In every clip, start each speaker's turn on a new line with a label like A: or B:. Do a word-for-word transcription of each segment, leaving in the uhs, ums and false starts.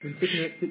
A: من فتنة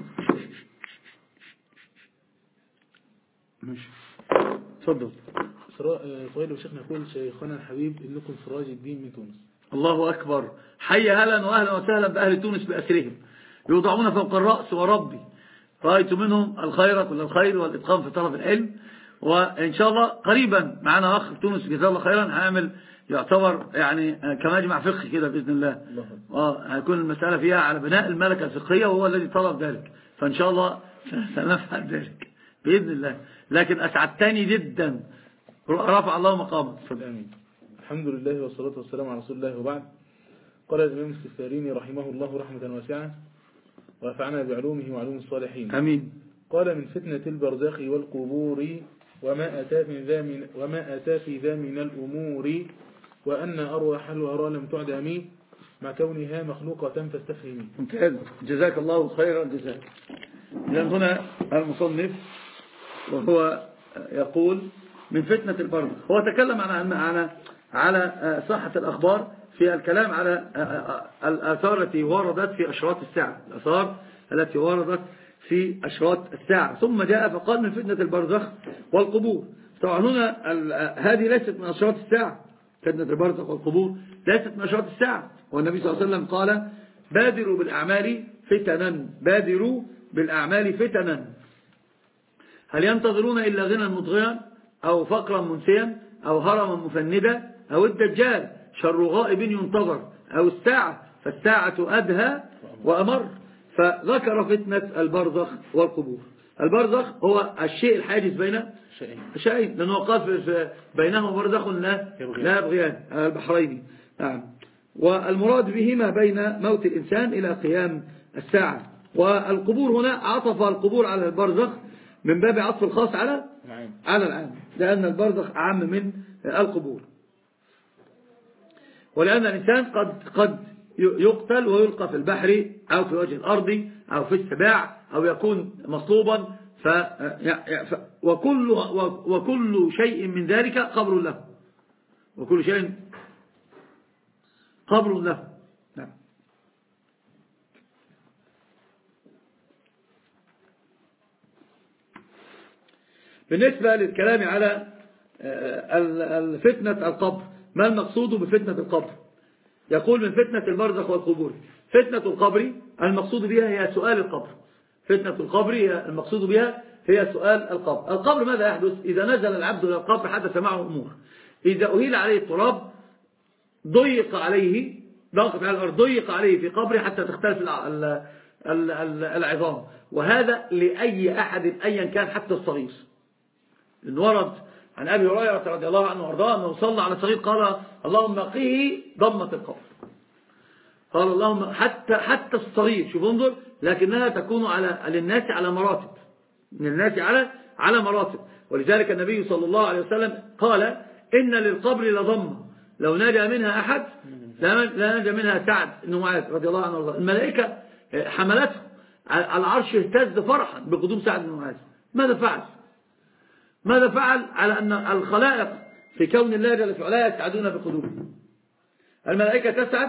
B: ماشي تفضل.
A: فضيلة الشيخنا يقول شيخنا الحبيب ابنكم سراج الدين من تونس.
B: الله أكبر، حي هلا وأهلا وسهلا بأهل تونس بأسرهم يوضعون فوق الرأس. وربي رأيت منهم الخير كل الخير والإتقان في طلب العلم، وإن شاء الله قريبا معنا أخ في تونس جزاه الله خيرا هنعمل يعتبر يعني كمجمع فقهي كده بإذن الله. وهيكون المسألة فيها على بناء الملكة الفقهية وهو الذي طلب ذلك، فإن شاء الله سنفعل ذلك بإذن الله. لكن أسعدتني جدا، رفع الله مقامك.
A: آمين. الحمد لله والصلاة والسلام على رسول الله، وبعد. قال الإمام السفاريني رحمه الله رحمة واسعة ونفعنا بعلومه وعلوم الصالحين.
B: آمين.
A: قال من فتنة البرزخ والقبور وما أتى في ذا من وما أتى في ذا من الأمور وأن أرواح الورى لم تعدم مع كونها مخلوقة فاستفهمي.
B: ممتاز، جزاك الله خيرا جزاك. لأن هنا المصنف وهو يقول من فتنة البرزخ، هو تكلم عن على على صحة الأخبار في الكلام على الآثار التي وردت في أشراط الساعة، الآثار التي وردت في أشراط الساعة، ثم جاء فقال من فتنة البرزخ والقبور. طبعا هنا هذه ليست من أشراط الساعة، فتنة البرزخ والقبور ليست من أشراط الساعة. والنبي صلى الله عليه وسلم قال بادروا بالأعمال فتنا، بادروا بالأعمال فتنا، هل ينتظرون إلا غنى مطغيا أو فقرا منسيا أو هرما مفندا أو الدجال شر غائب ينتظر أو الساعة فالساعة أدهى وأمر. فذكر فتنة البرزخ والقبور. البرزخ هو الشيء الحاجز بين شيئين، لأنه قال بينهما برزخ لا يبغيان البحرين. نعم. والمراد به ما بين موت الإنسان إلى قيام الساعة. والقبور هنا عطف القبور على البرزخ من باب عطف الخاص على على العام، لأن البرزخ أعم من القبور، ولأن الإنسان قد قد يقتل ويلقى في البحر أو في وجه الأرض أو في السباع أو يكون مصلوبا، ف وكل وكل شيء من ذلك قبر له، وكل شيء قبر له. نعم. بالنسبة للكلام على الفتنة القبر، ما المقصود بفتنة القبر؟ يقول من فتنة البرزخ والقبور. فتنة القبر المقصود بها هي سؤال القبر. فتنة القبر هي المقصود بها هي سؤال القبر. القبر ماذا يحدث؟ إذا نزل العبد إلى القبر حدث معه أمور. إذا أهيل عليه التراب ضيق عليه ضغط على الأرض ضيق عليه في قبره حتى تختلف العظام، وهذا لأي أحد أيا كان حتى الصغير. إن ورد عن أبي هريرة رضي الله عنه وارضاه أنه صلى على الصغير قال اللهم قيه ضمة القبر. قال اللهم حتى حتى الصغير، شوف انظر، لكنها تكون على للناس على مراتب، من الناس على على مراتب. ولذلك النبي صلى الله عليه وسلم قال إن للقبر لضمة لو نجا منها أحد لا نجا منها سعد بن معاذ رضي الله عنه وارضاه. الملائكة حملته على العرش اهتز فرحا بقدوم سعد بن معاذ. ماذا فعل؟ ماذا فعل على أن الخلائق في كون الله جل في علاه يسعدون بقدومه؟ الملائكة تسعد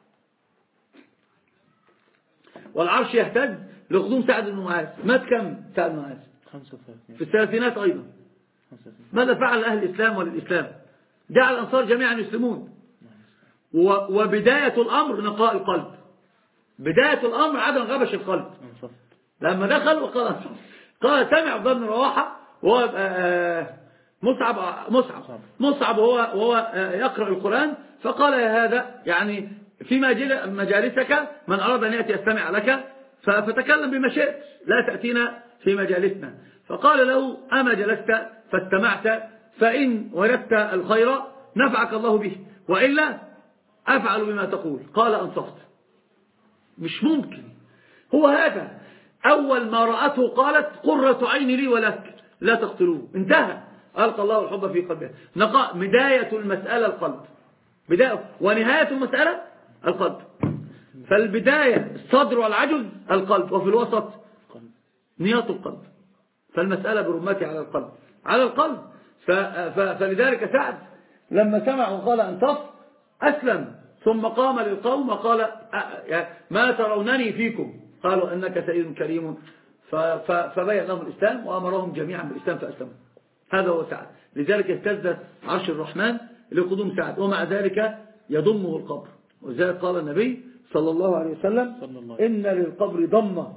B: والعرش يهتز لقدوم سعد بن معاذ. مات كم سعد بن معاذ؟ في الثلاثينات أيضا. ماذا فعل أهل الإسلام وللإسلام؟ دعا الأنصار جميعا يسلمون، وبداية الأمر نقاء القلب، بداية الأمر عدم غبش القلب. لما دخل وقال قال سمع عبد الله بن رواحة وهو مصعب مصعب مصعب وهو وهو يقرأ القرآن، فقال يا هذا يعني في مجالسك من أراد أن يأتي يستمع لك فتكلم بما شئت، لا تأتينا في مجالسنا. فقال له أما جلست فاستمعت فإن وجدت الخير نفعك الله به وإلا أفعل بما تقول. قال أنصفت. مش ممكن. هو هذا أول ما رأته قالت قرة عين لي ولك لا تقتلوه. انتهى. ألقى الله الحب في قلبها. نقاء. بداية المسألة القلب، بداية ونهاية المسألة القلب. فالبداية الصدر والعجز القلب، وفي الوسط نيات القلب. فالمسألة برمتها على القلب على القلب. فلذلك سعد لما سمع وقال انصف أسلم، ثم قام للقوم وقال ما ترونني فيكم، قالوا أنك سيد كريم، فبين لهم الإسلام وأمرهم جميعا بالإسلام فأسلموا. هذا هو سعد. لذلك اهتز عرش الرحمن لقدوم سعد، ومع ذلك يضمه القبر. وذلك قال النبي صلى الله عليه وسلم إن للقبر ضمة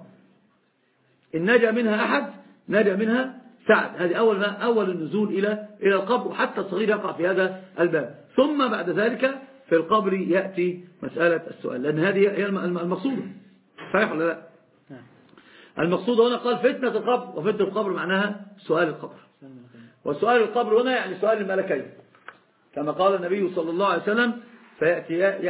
B: إن نجا منها أحد نجا منها سعد. هذه أول ما أول النزول إلى إلى القبر، وحتى الصغير يقع في هذا الباب. ثم بعد ذلك في القبر يأتي مسألة السؤال، لأن هذه هي المقصودة. صحيح ولا لا؟ المقصود هنا قال فتنة القبر، وفتنة القبر معناها سؤال القبر. وسؤال القبر هنا يعني سؤال الملكين، كما قال النبي صلى الله عليه وسلم فيأتي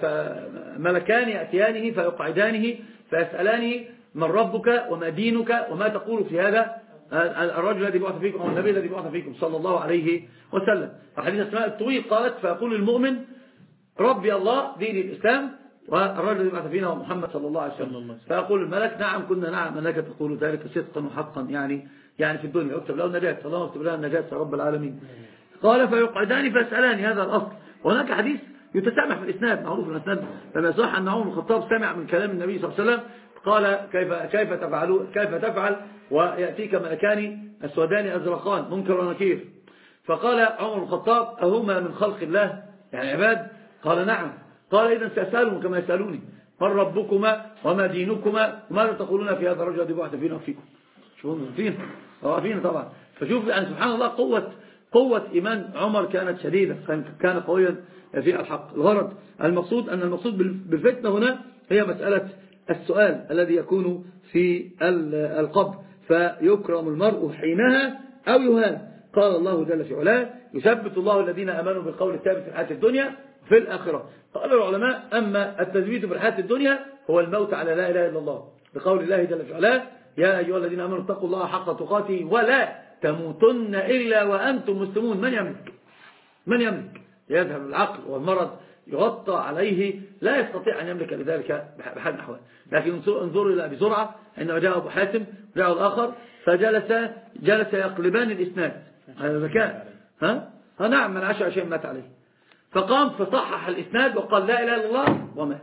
B: فملكان يأتيانه فيقعدانه فيسألانه من ربك وما دينك وما تقول في هذا الرجل الذي بعث فيكم أو النبي الذي بعث فيكم صلى الله عليه وسلم. حديث أسماء الطويل قالت فيقول المؤمن ربي الله دين الإسلام والرجل الذي بعث فينا هو محمد صلى الله عليه وسلم. فيقول الملك نعم كنا نعم أنك تقول ذلك صدقا وحقا، يعني يعني في الدنيا اكتب له النجاة، اللهم اكتب لنا النجاة يا رب العالمين. قال فيقعدان فيسألاني، هذا الأصل. وهناك حديث يتسامح في الإسناد، معروف الإسناد لما يصح أن عمر بن الخطاب سمع من كلام النبي صلى الله عليه وسلم قال كيف كيف تفعلوا كيف تفعل ويأتيك ملكان أسودان أزرقان منكر ونكير. فقال عمر بن الخطاب أهما من خلق الله يعني عباد؟ قال نعم. قال إذا سأسألهم كما يسألوني من ربكما وما دينكما وماذا تقولون في هذا الرجل الذي بعث فينا وفيكم. شوفوا فينا فينا طبعا. فشوف يعني سبحان الله قوة قوة إيمان عمر كانت شديدة، كان قويا في الحق. الغرض المقصود أن المقصود بالفتنة هنا هي مسألة السؤال الذي يكون في القبر، فيكرم المرء حينها أو يهان. قال الله جل في علاه يثبت الله الذين آمنوا بالقول الثابت في الحياة الدنيا في الآخرة. قال العلماء أما التثبيت في الحياة الدنيا هو الموت على لا إله إلا الله، بقول الله جل في علاه يا أيها الذين آمنوا اتقوا الله حق تقاته ولا تموتن إلا وأنتم مسلمون. من يملك من يملك يذهب العقل والمرض يغطى عليه لا يستطيع أن يملك لذلك بحال من الأحوال. لكن انظروا إلى أبي زرعة عندما جاء أبو حاتم جاء الآخر فجلس جلس يقلبان الإسناد هذا مكان ها ها نعم من عشر شيء مات عليه، فقام فصحح الإسناد وقال لا إله إلا الله ومات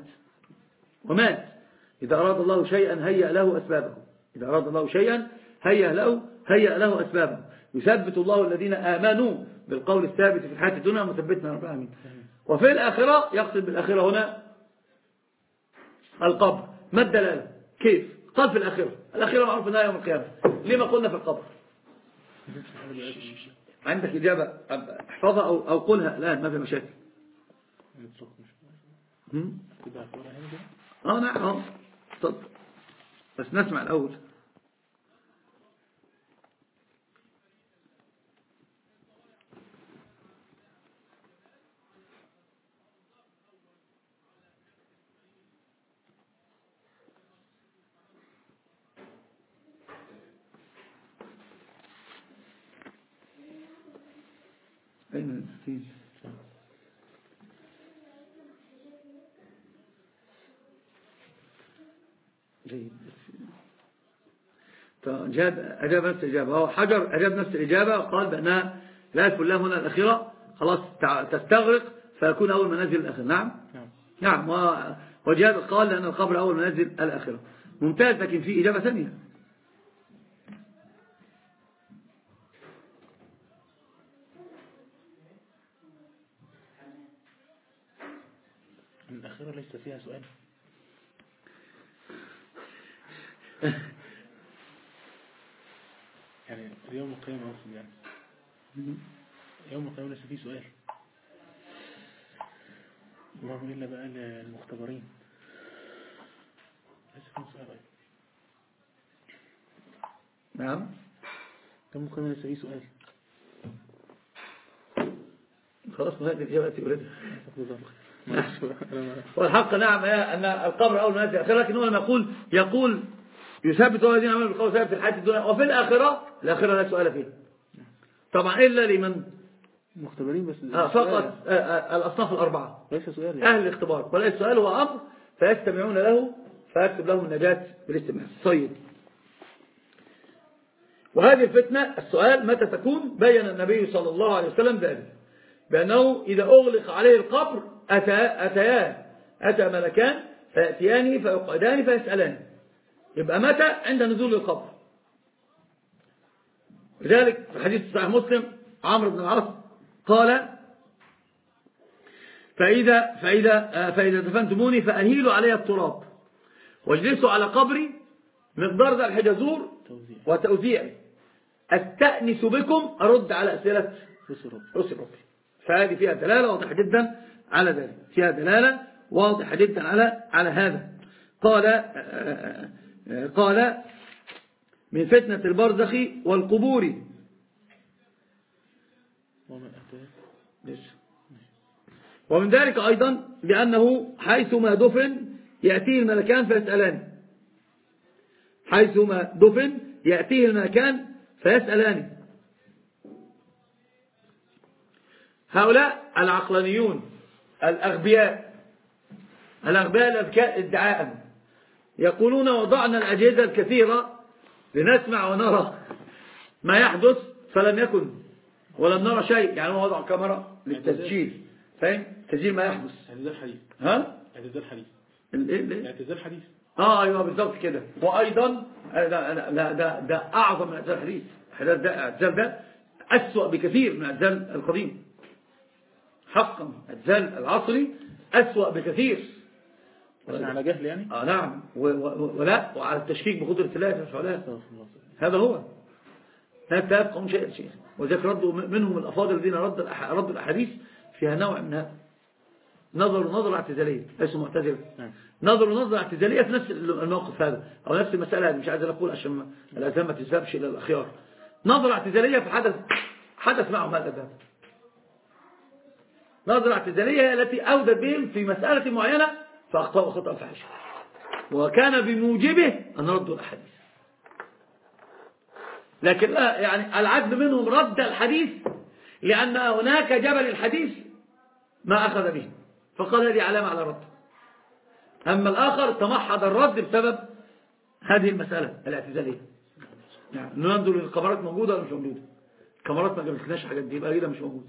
B: ومات. إذا أراد الله شيئا هيأ له أسبابه، إذا أراد الله شيئا هيأ له هيأ له أسبابه. يثبت الله الذين آمنوا بالقول الثابت في الحياة الدنيا مثبتنا رب العالمين. وفي الآخرة يقصد بالآخرة هنا القبر. ما الدلالة؟ كيف؟ قال في الآخرة، الآخرة معروف أنها يوم القيامة. لما قلنا في القبر؟ عندك إجابة احفظها أو, أو قلها الآن ما في مشاكل. اه نعم اه طب بس نسمع الأول. أين الستين؟ جيد. فجاب أجاب نفس الإجابة. هو حجر أجاب نفس الإجابة وقال بأنها لا يكون لها هنا الأخيرة خلاص تستغرق فيكون أول منازل الأخيرة. نعم نعم. وجاب قال لأن القبر أول منازل الأخيرة. ممتاز. لكن في إجابة ثانية.
A: الأخيرة ليس فيها سؤال. يعني يوم القيامة أصلا يعني يوم القيامة ليس فيه سؤال، اللهم إلا بقى المختبرين ليس فيه سؤال.
B: نعم
A: يوم القيامة ليس فيه سؤال.
B: خلاص هذه الإجابة تقولها. والحق نعم أن القبر أول منازل الآخرة، لكن هو لما يقول يقول يثبت الذين آمنوا بالقول ثابت في الحياة الدنيا وفي الآخرة، الآخرة لا سؤال فيها طبعا إلا لمن
A: مختبرين بس
B: آه فقط آه الأصناف الأربعة
A: ليس سؤال يعني.
B: أهل الاختبار، ولا السؤال هو أمر فيستمعون له فيكتب لهم النجاة بالاستماع. طيب وهذه الفتنة السؤال متى تكون؟ بين النبي صلى الله عليه وسلم ذلك بأنه إذا أغلق عليه القبر أتى أتيان أتى ملكان فيأتيانه فيقعدان فيسألان يبقى متى؟ عند نزول القبر. لذلك في حديث صحيح مسلم عمرو بن العاص قال فإذا, فإذا, فإذا دفنتموني فأهيلوا علي التراب واجلسوا على قبري مقدار ذا الحجزور وتوزيعي أستأنس بكم أرد على أسئلة رسل ربي. فهذه فيها دلالة واضحة جدا على ذلك، فيها دلالة واضحة جدا على على هذا. قال قال من فتنة البرزخ والقبور ومن ذلك أيضا لأنه حيثما دفن يأتيه الملكان فيسألان حيثما دفن يأتيه الملكان فيسألان هؤلاء العقلانيون الأغبياء الأغبياء الأذكياء ادعاء يقولون وضعنا الأجهزة الكثيرة لنسمع ونرى ما يحدث فلم يكن ولم نرى شيء. يعني هو وضع كاميرا للتسجيل، فاهم؟ تسجيل ما يحدث.
A: اعتزال حديث.
B: ها؟
A: اعتزال حديث.
B: الايه؟
A: اعتزال حديث.
B: اه ايوه بالضبط كده. وايضا لا لا ده ده اعظم من اعتزال الحديث. الاعتزال ده اسوأ بكثير من الاعتزال القديم. حقا الاعتزال العصري اسوأ بكثير.
A: بس على جهل يعني؟
B: اه نعم ولا وعلى التشكيك بقدرة الله تعالى. هذا هو لا تفقهون شيئا شيئا. وذلك ردوا منهم الأفاضل الذين ردوا ردوا الأحاديث فيها نوع من هذا. نظروا نظرة اعتزالية ليسوا معتزلة. نظروا نظرة اعتزالية في نفس الموقف هذا أو نفس المسألة هذه. مش عايز أقول عشان الأذهان ما تذهبش إلى الأخيار. نظرة اعتزالية في حدث حدث معهم هذا الذهب. نظرة اعتزالية التي أودت بهم في مسألة معينة فأخطأوا خطأ فحشا وكان بموجبه أن ردوا الأحاديث. لكن لا يعني العدل منهم رد الحديث لأن هناك جبل الحديث ما أخذ به فقال هذه علامة على الرد. أما الآخر تمحض الرد بسبب هذه المسألة الاعتزالية. يعني ننظر الكاميرات موجودة ولا مش موجودة؟ الكاميرات ما جابتلناش حاجات دي يبقى كده مش موجود.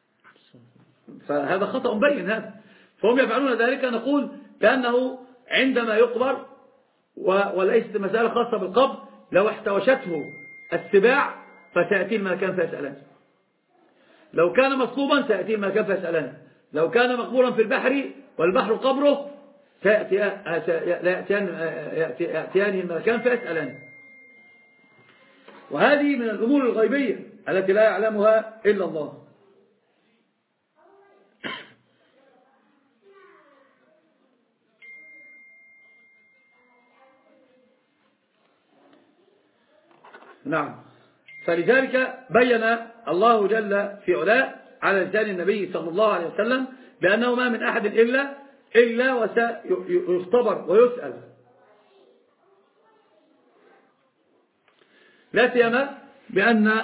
B: فهذا خطأ مبين هذا. فهم يفعلون ذلك نقول لأنه عندما يقبر وليست مسألة خاصة بالقبر لو احتوشته السباع فسيأتي الملكان فيسألان. لو كان مصلوبا سيأتي الملكان فيسألان. لو كان مقبورا في البحر والبحر قبره سيأتيان الملكان فيسألان. وهذه من الأمور الغيبية التي لا يعلمها إلا الله. نعم. فلذلك بين الله جل في علاه على لسان النبي صلى الله عليه وسلم بأنه ما من أحد إلا إلا وسيختبر ويسأل. لا سيما بأن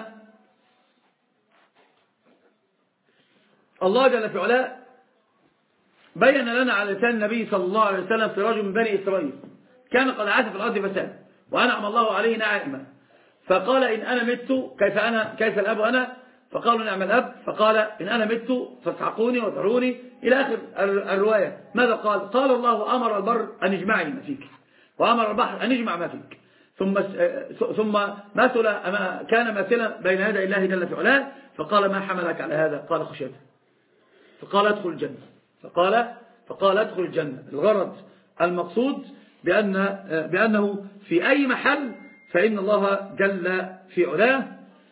B: الله جل في علاه بين لنا على لسان النبي صلى الله عليه وسلم في رجل من بني إسرائيل كان قد عاش في الأرض فساد وأنعم الله عليه نعمة فقال إن أنا مت كيف أنا كيف الأب أنا فقالوا نعم الأب فقال إن أنا مت فاسحقوني وذروني إلى آخر الرواية. ماذا قال؟ قال الله أمر البر أن يجمعني ما فيك وأمر البحر أن يجمع ما فيك ثم ثم مثل كان مثلا بين يدي الله جل في علاه فقال ما حملك على هذا؟ قال خشيته فقال ادخل الجنة فقال فقال ادخل الجنة. الغرض المقصود بأن بأنه في أي محل فإن الله جل في علاه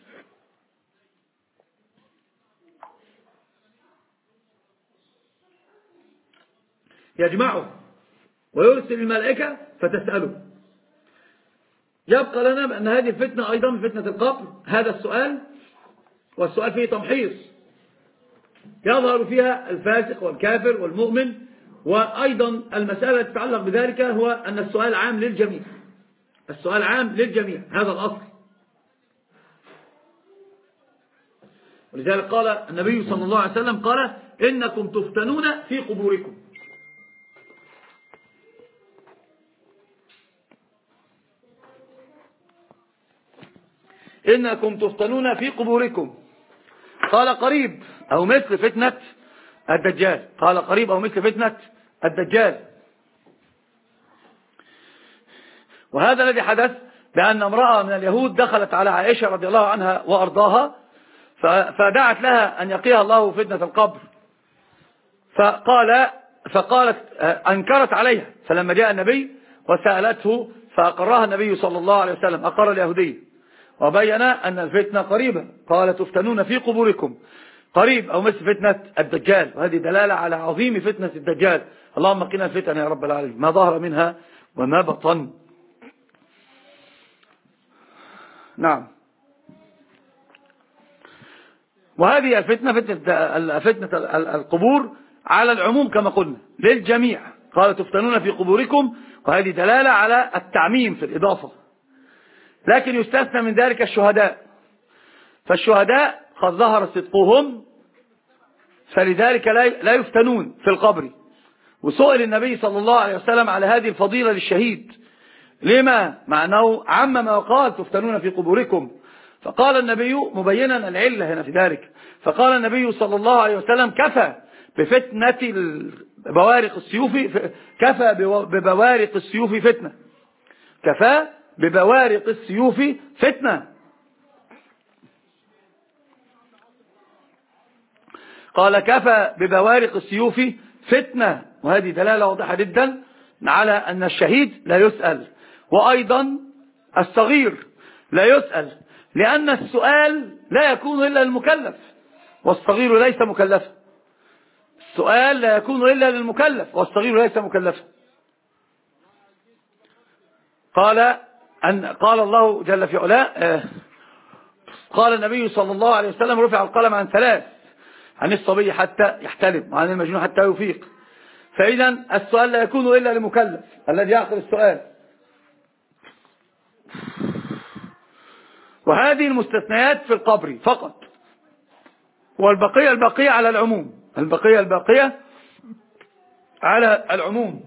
B: يجمعه ويرسل الملائكة فتسأله. يبقى لنا بأن هذه الفتنة أيضا من فتنة القبر هذا السؤال والسؤال فيه تمحيص يظهر فيها الفاسق والكافر والمؤمن. وأيضا المسألة تتعلق بذلك هو أن السؤال عام للجميع. السؤال عام للجميع هذا الأصل. ولذلك قال النبي صلى الله عليه وسلم قال إنكم تفتنون في قبوركم. إنكم تفتنون في قبوركم. قال قريب أو مثل فتنة الدجال. قال قريب أو مثل فتنة الدجال. وهذا الذي حدث بأن امرأة من اليهود دخلت على عائشة رضي الله عنها وأرضاها فدعت لها أن يقيها الله فتنة القبر، فقال فقالت أنكرت عليها، فلما جاء النبي وسألته فأقرها النبي صلى الله عليه وسلم، أقر اليهودية وبين أن الفتنة قريبة. قال تفتنون في قبوركم، قريب أو مثل فتنة الدجال، وهذه دلالة على عظيم فتنة الدجال. اللهم قنا الفتن يا رب العالمين ما ظهر منها وما بطن. نعم. وهذه الفتنة فتنة, فتنة القبور على العموم كما قلنا للجميع. قال تفتنون في قبوركم، وهذه دلالة على التعميم في الإضافة، لكن يستثنى من ذلك الشهداء، فالشهداء قد ظهر صدقهم فلذلك لا يفتنون في القبر. وسئل النبي صلى الله عليه وسلم على هذه الفضيلة للشهيد لما؟ مع أنه عمم وقال تفتنون في قبوركم، فقال النبي مبينا العلة هنا في ذلك، فقال النبي صلى الله عليه وسلم كفى بفتنة بوارق السيوف، كفى ببوارق السيوف فتنة، كفى ببوارق السيوف فتنة. قال كفى ببوارق السيوف فتنة، وهذه دلالة واضحة جدا على أن الشهيد لا يسأل، وأيضا الصغير لا يسأل، لأن السؤال لا يكون إلا للمكلف والصغير ليس مكلفا. السؤال لا يكون إلا للمكلف والصغير ليس مكلفا. قال أن قال الله جل في علاه، قال النبي صلى الله عليه وسلم رفع القلم عن ثلاث، عن الصبي حتى يحتلم وعن المجنون حتى يفيق. فإذا السؤال لا يكون إلا للمكلف الذي يعقل السؤال. وهذه المستثنيات في القبر فقط، والبقية البقية على العموم، البقية البقية على العموم.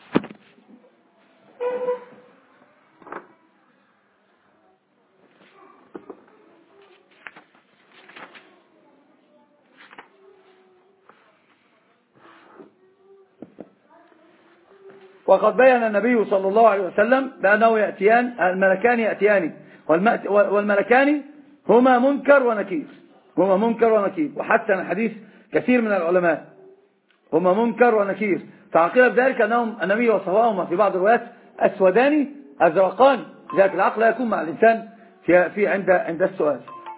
B: وقد بين النبي صلى الله عليه وسلم بأنه يأتيان الملكان يأتيان، والملكان هما منكر ونكير، هما منكر ونكير، وحسن حديث كثير من العلماء هما منكر ونكير. تعقيب ذلك أنهم النبي وصفهما في بعض الروايات أسودان أزرقان، ذلك العقل لا يكون مع الإنسان في, في عند عند السؤال.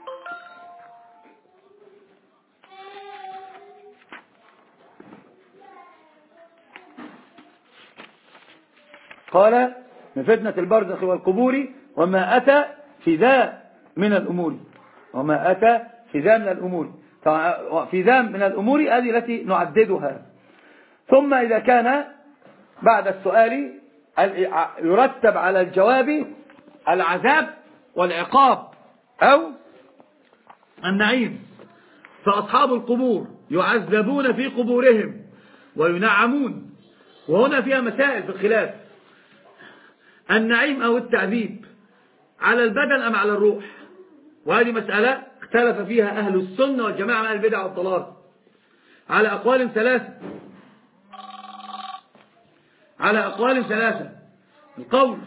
B: قال من فتنة البرزخ والقبور وما أتى في ذا من الأمور، وما أتى في ذا من الأمور، في ذا من الأمور هذه التي نعددها. ثم إذا كان بعد السؤال يرتب على الجواب العذاب والعقاب أو النعيم، فأصحاب القبور يعذبون في قبورهم وينعمون. وهنا فيها مسائل في الخلاف، النعيم أو التعذيب على البدن أم على الروح، وهذه مسألة اختلف فيها أهل السنة والجماعة من أهل البدع والضلال على أقوال ثلاثة، على أقوال ثلاثة. القول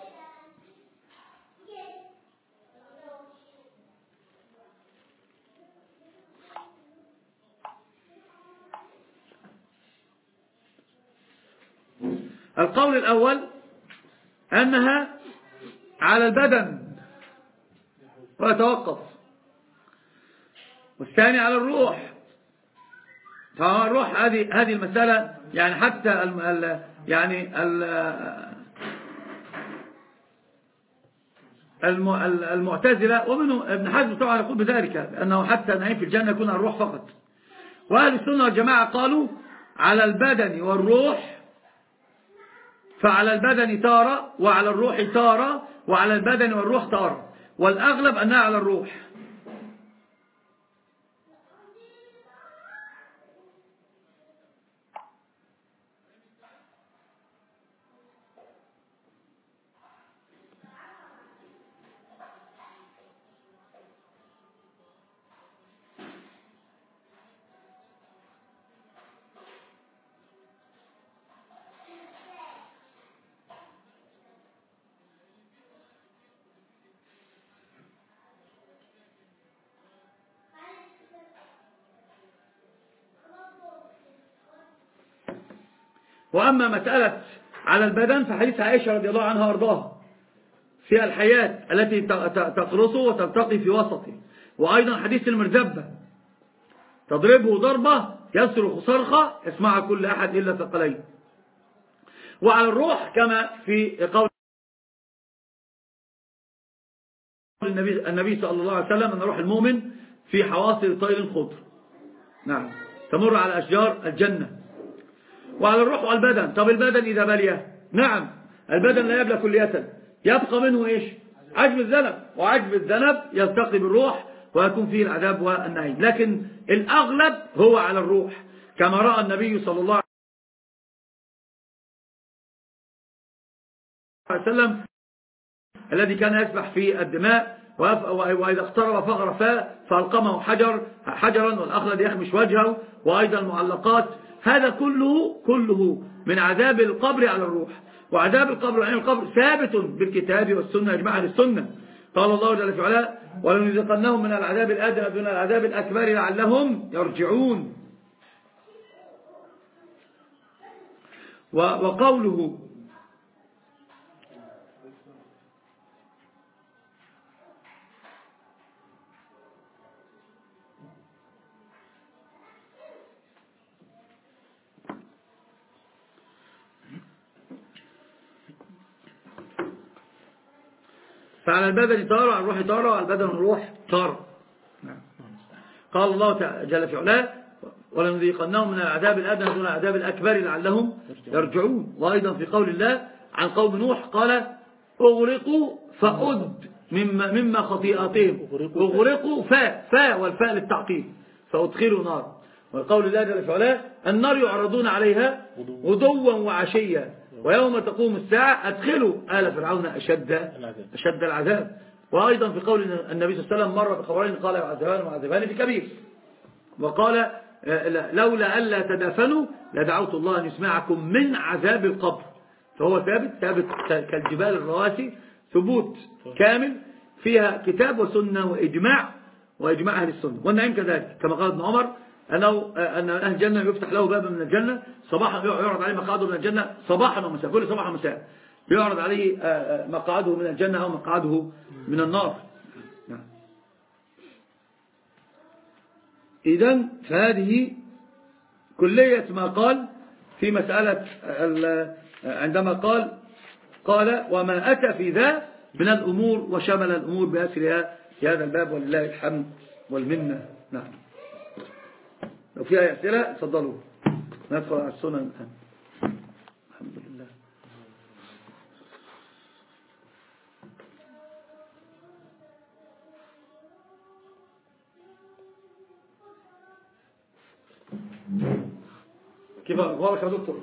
B: القول الأول أنها على البدن ويتوقف، والثاني على الروح. فالروح هذه هذه المسألة يعني حتى ال ال يعني ال المعتزلة ومنهم ابن حزم طبعا يقول بذلك، أنه حتى النعيم في الجنة يكون على الروح فقط. وأهل السنة والجماعة قالوا على البدن والروح، فعلى البدن تارة وعلى الروح تارة وعلى البدن والروح تارة، والأغلب أنها على الروح. وأما مسألة على البدن فحديث عائشة رضي الله عنها وارضاها في الحياة التي تقرصه وتلتقي في وسطه، وأيضا حديث المرزبة تضربه ضربة يصرخ صرخة يسمعها كل أحد إلا ثقلين. وعلى الروح كما في قول النبي, النبي صلى الله عليه وسلم أن روح المؤمن في حواصل طير خضر، نعم، تمر على أشجار الجنة. وعلى الروح والبدن. طب البدن إذا بليه، نعم البدن لا يبلى كلية، يبقى منه إيش؟ عجب الذنب، وعجب الذنب يلتقي بالروح ويكون فيه العذاب والنعيم. لكن الأغلب هو على الروح كما رأى النبي صلى الله عليه وسلم الذي كان يسبح في الدماء، وإذا اقترب فغر فاء فألقمه حجر حجرا والأخلد يخمش وجهه، وأيضا المعلقات. هذا كله كله من عذاب القبر على الروح. وعذاب القبر وعين القبر ثابت بالكتاب والسنة إجماع أهل السنة. قال الله جل وعلا ولنذيقنهم من العذاب الأدنى دون العذاب الأكبر لعلهم يرجعون. وقوله فعلى البدن طار وعلى الروح طار وعلى البدن والروح طار. قال الله جل في علاه ولنذيقنهم من العذاب الأدنى دون العذاب الأكبر لعلهم يرجعون. وأيضا في قول الله عن قوم نوح قال أغرقوا فأد مما, مما خطيئاتهم. أغرقوا فاء فاء والفاء للتعقيب فأدخلوا نار. وقول الله جل في علاه النار يعرضون عليها غدوا وعشيا ويوم تقوم الساعة أدخلوا آل فرعون أشد أشد العذاب. وأيضا في قول النبي صلى الله عليه وسلم مر بخبرين قال يعذبان وعذبان في كبير، وقال لولا ألا تدافنوا لدعوت الله أن يسمعكم من عذاب القبر. فهو ثابت ثابت كالجبال الرواسي، ثبوت كامل فيها كتاب وسنة وإجماع وإجماع أهل السنة. والنعيم كذلك كما قال ابن عمر أنه أن أهل الجنة يفتح له باب من الجنة صباحا، يعرض عليه مقعده من الجنة صباحا ومساء، كل صباح ومساء يعرض عليه مقعده من الجنة أو مقعده من النار. إذن فهذه كلية ما قال في مسألة عندما قال قال وما أتى في ذا من الأمور وشمل الأمور بأسرها في هذا الباب ولله الحمد والمنة. نعم، لو فيها أسئلة تفضلوا ندخل على السنن الآن. الحمد لله. كيف أخبارك يا دكتور؟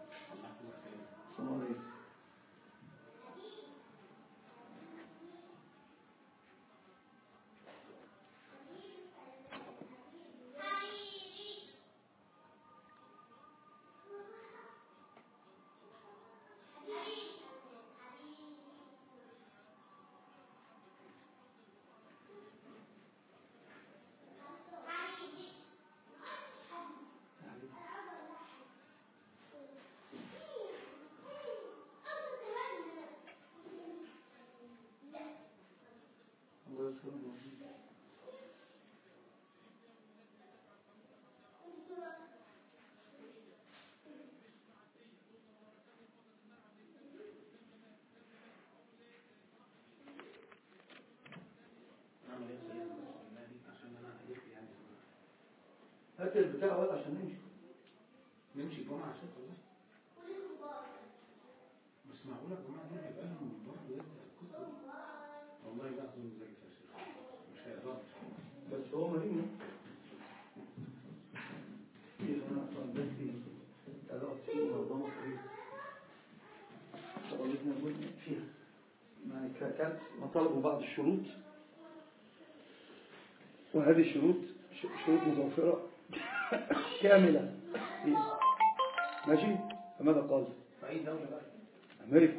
B: هات البتاع ولا عشان نمشي نمشي جمعة عشان خلاص. بس معقولة الجمعة دي هيبقى لهم برضه يبدأ القصة دي؟ والله لا أظن ذلك يا شيخ، مش هيقدر. بس هو مريم كيف أنا أصلا بس أدعو فيه وضمه فيه شغلتنا نقول فيها ما كانت مطالب بعض الشروط، وهذه الشروط شروط متوفرة كاملة. ماشي. فماذا قال؟ فأي دولة بقى؟ أمريكا.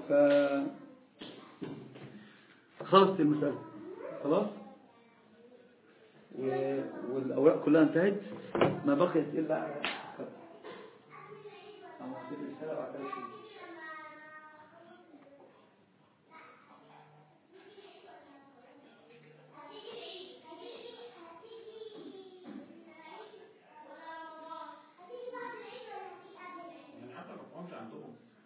B: ف خلصت المسألة خلاص، والأوراق كلها انتهت، ما بقيت إلا على